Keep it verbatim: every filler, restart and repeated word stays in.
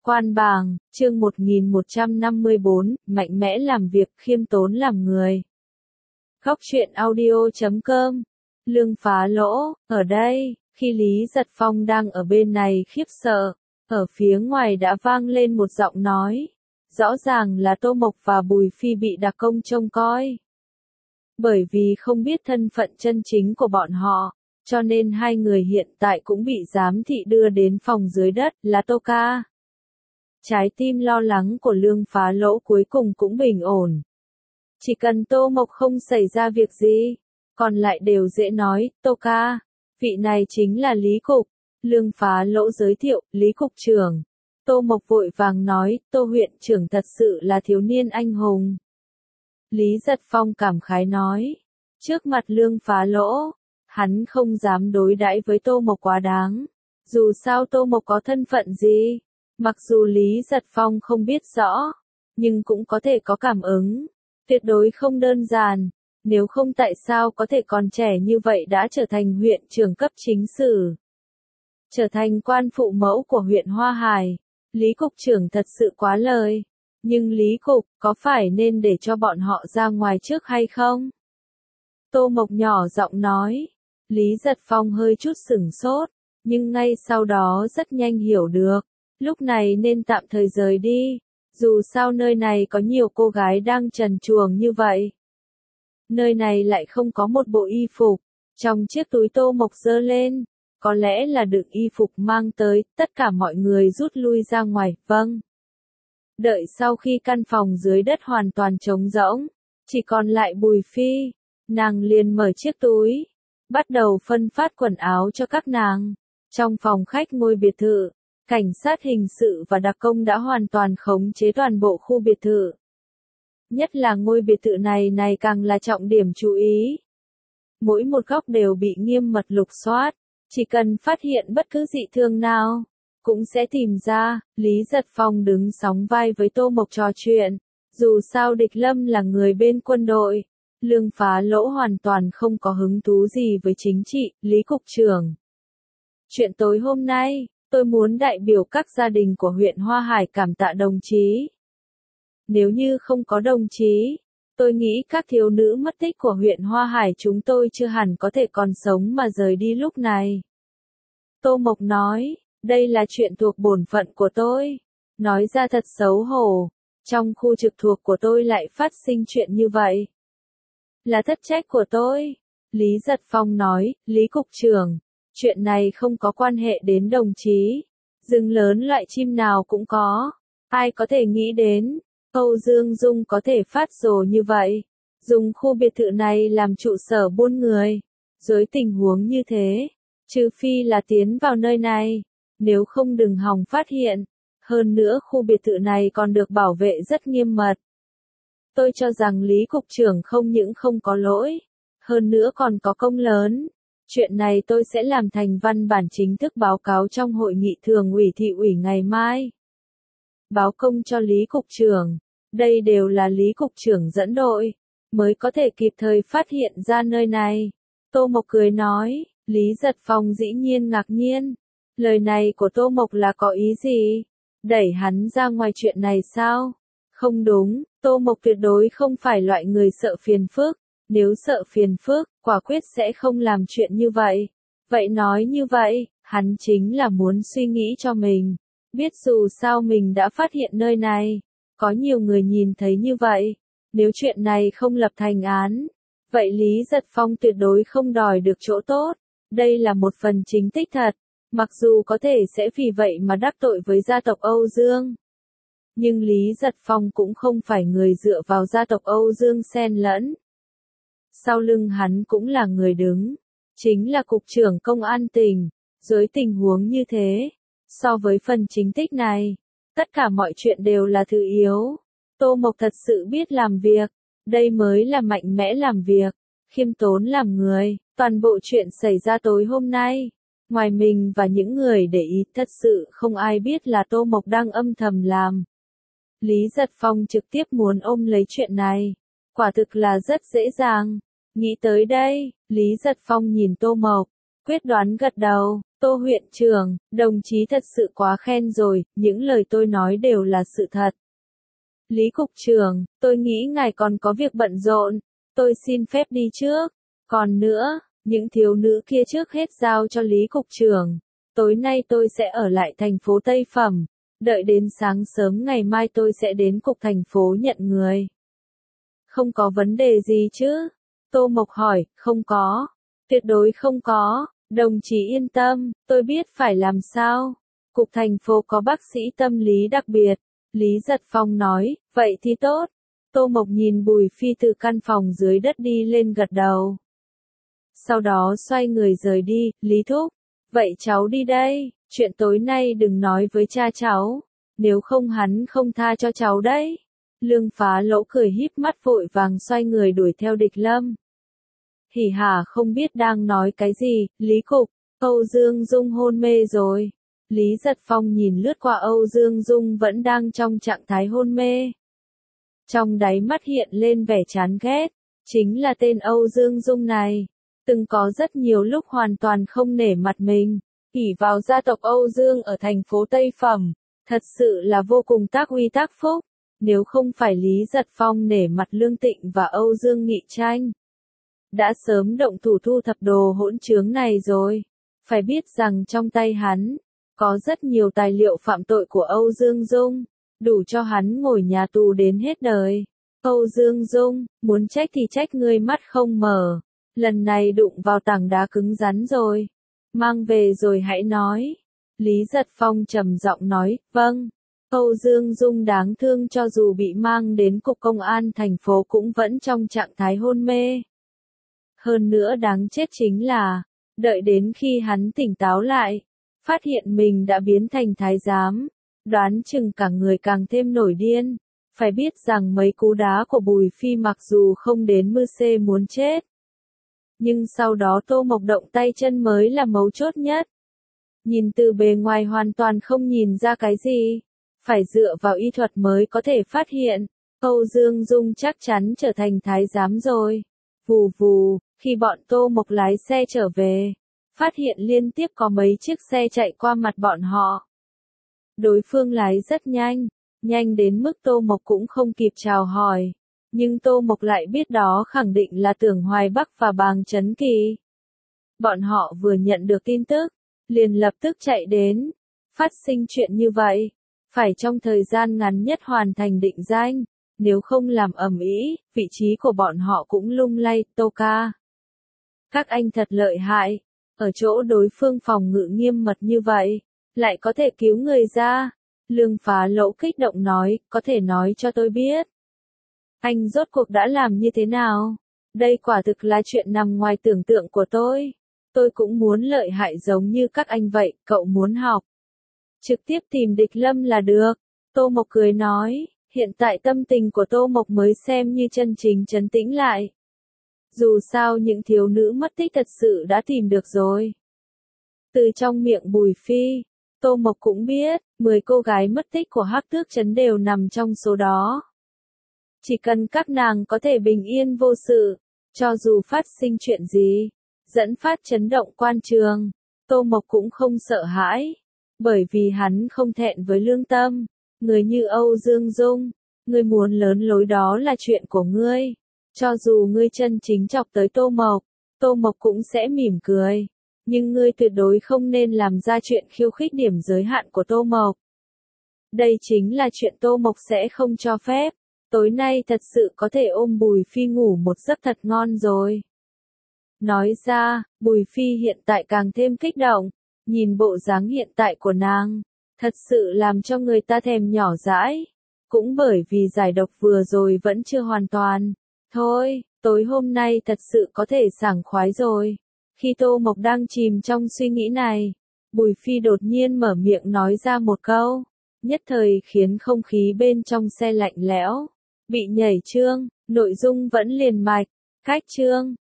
Quan bàng, chương một nghìn một trăm năm mươi bốn, mạnh mẽ làm việc, khiêm tốn làm người. Góc truyện audio chấm com. Lương phá lỗ, ở đây, khi Lý Giật Phong đang ở bên này khiếp sợ, ở phía ngoài đã vang lên một giọng nói. Rõ ràng là Tô Mộc và Bùi Phi bị đặc công trông coi. Bởi vì không biết thân phận chân chính của bọn họ, cho nên hai người hiện tại cũng bị giám thị đưa đến phòng dưới đất, là Tô Ca. Trái tim lo lắng của Lương phá lỗ cuối cùng cũng bình ổn. Chỉ cần Tô Mộc không xảy ra việc gì, còn lại đều dễ nói. Tô Ca, vị này chính là Lý Cục. Lương phá lỗ giới thiệu, Lý Cục trưởng. Tô Mộc vội vàng nói, Tô huyện trưởng thật sự là thiếu niên anh hùng. Lý Giật Phong cảm khái nói, trước mặt Lương phá lỗ, hắn không dám đối đãi với Tô Mộc quá đáng. Dù sao Tô Mộc có thân phận gì, mặc dù Lý Giật Phong không biết rõ, nhưng cũng có thể có cảm ứng. Tuyệt đối không đơn giản, nếu không tại sao có thể còn trẻ như vậy đã trở thành huyện trưởng cấp chính sử. Trở thành quan phụ mẫu của huyện Hoa Hải. Lý Cục trưởng thật sự quá lời. Nhưng Lý Cục, có phải nên để cho bọn họ ra ngoài trước hay không? Tô Mộc nhỏ giọng nói. Lý Giật Phong hơi chút sửng sốt, nhưng ngay sau đó rất nhanh hiểu được. Lúc này nên tạm thời rời đi. Dù sao nơi này có nhiều cô gái đang trần truồng như vậy. Nơi này lại không có một bộ y phục. Trong chiếc túi Tô Mộc giơ lên, có lẽ là đựng y phục mang tới, tất cả mọi người rút lui ra ngoài, vâng. Đợi sau khi căn phòng dưới đất hoàn toàn trống rỗng, chỉ còn lại Bùi Phi, nàng liền mở chiếc túi, bắt đầu phân phát quần áo cho các nàng. Trong phòng khách ngôi biệt thự, cảnh sát hình sự và đặc công đã hoàn toàn khống chế toàn bộ khu biệt thự. Nhất là ngôi biệt thự này này càng là trọng điểm chú ý. Mỗi một góc đều bị nghiêm mật lục soát, chỉ cần phát hiện bất cứ dị thường nào, cũng sẽ tìm ra. Lý Giật Phong đứng sóng vai với Tô Mộc trò chuyện, dù sao Địch Lâm là người bên quân đội. Lương phá lỗ hoàn toàn không có hứng thú gì với chính trị. Lý Cục trưởng, chuyện tối hôm nay, tôi muốn đại biểu các gia đình của huyện Hoa Hải cảm tạ đồng chí. Nếu như không có đồng chí, tôi nghĩ các thiếu nữ mất tích của huyện Hoa Hải chúng tôi chưa hẳn có thể còn sống mà rời đi lúc này. Tô Mộc nói, đây là chuyện thuộc bổn phận của tôi. Nói ra thật xấu hổ, trong khu trực thuộc của tôi lại phát sinh chuyện như vậy. Là thất trách của tôi. Lý Giật Phong nói, Lý Cục trưởng, chuyện này không có quan hệ đến đồng chí. Rừng lớn loại chim nào cũng có. Ai có thể nghĩ đến, Âu Dương Dung có thể phát rồ như vậy. Dùng khu biệt thự này làm trụ sở buôn người. Dưới tình huống như thế, trừ phi là tiến vào nơi này, nếu không đừng hòng phát hiện. Hơn nữa khu biệt thự này còn được bảo vệ rất nghiêm mật. Tôi cho rằng Lý Cục trưởng không những không có lỗi, hơn nữa còn có công lớn. Chuyện này tôi sẽ làm thành văn bản chính thức báo cáo trong hội nghị thường ủy thị ủy ngày mai. Báo công cho Lý Cục trưởng, đây đều là Lý Cục trưởng dẫn đội, mới có thể kịp thời phát hiện ra nơi này. Tô Mộc cười nói, Lý Giật Phong dĩ nhiên ngạc nhiên. Lời này của Tô Mộc là có ý gì? Đẩy hắn ra ngoài chuyện này sao? Không đúng, Tô Mộc tuyệt đối không phải loại người sợ phiền phức. Nếu sợ phiền phức, quả quyết sẽ không làm chuyện như vậy. Vậy nói như vậy, hắn chính là muốn suy nghĩ cho mình. Biết dù sao mình đã phát hiện nơi này. Có nhiều người nhìn thấy như vậy. Nếu chuyện này không lập thành án, vậy Lý Giật Phong tuyệt đối không đòi được chỗ tốt. Đây là một phần chính tích thật. Mặc dù có thể sẽ vì vậy mà đắc tội với gia tộc Âu Dương. Nhưng Lý Giật Phong cũng không phải người dựa vào gia tộc Âu Dương xen lẫn. Sau lưng hắn cũng là người đứng. Chính là Cục trưởng Công an tỉnh. Dưới tình huống như thế, so với phần chính tích này, tất cả mọi chuyện đều là thứ yếu. Tô Mộc thật sự biết làm việc. Đây mới là mạnh mẽ làm việc. Khiêm tốn làm người. Toàn bộ chuyện xảy ra tối hôm nay, ngoài mình và những người để ý, thật sự không ai biết là Tô Mộc đang âm thầm làm. Lý Giật Phong trực tiếp muốn ôm lấy chuyện này. Quả thực là rất dễ dàng. Nghĩ tới đây, Lý Giật Phong nhìn Tô Mộc, quyết đoán gật đầu. Tô huyện trưởng, đồng chí thật sự quá khen rồi, những lời tôi nói đều là sự thật. Lý cục trưởng, tôi nghĩ ngài còn có việc bận rộn, tôi xin phép đi trước. Còn nữa, những thiếu nữ kia trước hết giao cho Lý cục trưởng. Tối nay tôi sẽ ở lại thành phố Tây Phẩm, đợi đến sáng sớm ngày mai tôi sẽ đến cục thành phố nhận người. Không có vấn đề gì chứ? Tô Mộc hỏi, không có. Tuyệt đối không có, đồng chí yên tâm, tôi biết phải làm sao. Cục thành phố có bác sĩ tâm lý đặc biệt. Lý Giật Phong nói, vậy thì tốt. Tô Mộc nhìn Bùi Phi từ căn phòng dưới đất đi lên gật đầu. Sau đó xoay người rời đi, Lý Thúc. Vậy cháu đi đây, chuyện tối nay đừng nói với cha cháu. Nếu không hắn không tha cho cháu đấy. Lương Phá Lỗ cười híp mắt vội vàng xoay người đuổi theo Địch Lâm. Hỉ Hà không biết đang nói cái gì, Lý Cục, Âu Dương Dung hôn mê rồi. Lý Giật Phong nhìn lướt qua Âu Dương Dung vẫn đang trong trạng thái hôn mê. Trong đáy mắt hiện lên vẻ chán ghét, chính là tên Âu Dương Dung này. Từng có rất nhiều lúc hoàn toàn không nể mặt mình, ỷ vào gia tộc Âu Dương ở thành phố Tây Phẩm, thật sự là vô cùng tác uy tác phúc. Nếu không phải Lý Giật Phong nể mặt Lương Tịnh và Âu Dương Nghị Tranh, đã sớm động thủ thu thập đồ hỗn trướng này rồi. Phải biết rằng trong tay hắn, có rất nhiều tài liệu phạm tội của Âu Dương Dung, đủ cho hắn ngồi nhà tù đến hết đời. Âu Dương Dung, muốn trách thì trách ngươi mắt không mở, lần này đụng vào tảng đá cứng rắn rồi. Mang về rồi hãy nói. Lý Giật Phong trầm giọng nói, vâng. Âu Dương Dung đáng thương cho dù bị mang đến cục công an thành phố cũng vẫn trong trạng thái hôn mê. Hơn nữa đáng chết chính là, đợi đến khi hắn tỉnh táo lại, phát hiện mình đã biến thành thái giám, đoán chừng cả người càng thêm nổi điên. Phải biết rằng mấy cú đá của Bùi Phi mặc dù không đến mưa xê muốn chết, nhưng sau đó Tô Mộc động tay chân mới là mấu chốt nhất. Nhìn từ bề ngoài hoàn toàn không nhìn ra cái gì, phải dựa vào y thuật mới có thể phát hiện, Âu Dương Dung chắc chắn trở thành thái giám rồi. Vù vù, khi bọn Tô Mộc lái xe trở về, phát hiện liên tiếp có mấy chiếc xe chạy qua mặt bọn họ. Đối phương lái rất nhanh, nhanh đến mức Tô Mộc cũng không kịp chào hỏi. Nhưng Tô Mộc lại biết đó khẳng định là Tưởng Hoài Bắc và Bàng Chấn Kỳ. Bọn họ vừa nhận được tin tức, liền lập tức chạy đến. Phát sinh chuyện như vậy, phải trong thời gian ngắn nhất hoàn thành định danh. Nếu không làm ầm ĩ, vị trí của bọn họ cũng lung lay. Tô ca, các anh thật lợi hại, ở chỗ đối phương phòng ngự nghiêm mật như vậy, lại có thể cứu người ra. Lương Phá Lỗ kích động nói, có thể nói cho tôi biết, anh rốt cuộc đã làm như thế nào? Đây quả thực là chuyện nằm ngoài tưởng tượng của tôi. Tôi cũng muốn lợi hại giống như các anh vậy, cậu muốn học. Trực tiếp tìm Địch Lâm là được. Tô Mộc cười nói, hiện tại tâm tình của Tô Mộc mới xem như chân chính trấn tĩnh lại. Dù sao những thiếu nữ mất tích thật sự đã tìm được rồi. Từ trong miệng Bùi Phi, Tô Mộc cũng biết, mười cô gái mất tích của Hắc Tước Trấn đều nằm trong số đó. Chỉ cần các nàng có thể bình yên vô sự, cho dù phát sinh chuyện gì, dẫn phát chấn động quan trường, Tô Mộc cũng không sợ hãi, bởi vì hắn không thẹn với lương tâm. Người như Âu Dương Dung, ngươi muốn lớn lối đó là chuyện của ngươi. Cho dù ngươi chân chính chọc tới Tô Mộc, Tô Mộc cũng sẽ mỉm cười. Nhưng ngươi tuyệt đối không nên làm ra chuyện khiêu khích điểm giới hạn của Tô Mộc. Đây chính là chuyện Tô Mộc sẽ không cho phép. Tối nay thật sự có thể ôm Bùi Phi ngủ một giấc thật ngon rồi. Nói ra, Bùi Phi hiện tại càng thêm kích động. Nhìn bộ dáng hiện tại của nàng, thật sự làm cho người ta thèm nhỏ dãi. Cũng bởi vì giải độc vừa rồi vẫn chưa hoàn toàn. Thôi, tối hôm nay thật sự có thể sảng khoái rồi. Khi Tô Mộc đang chìm trong suy nghĩ này, Bùi Phi đột nhiên mở miệng nói ra một câu, nhất thời khiến không khí bên trong xe lạnh lẽo, bị nhảy chương, nội dung vẫn liền mạch, khách chương.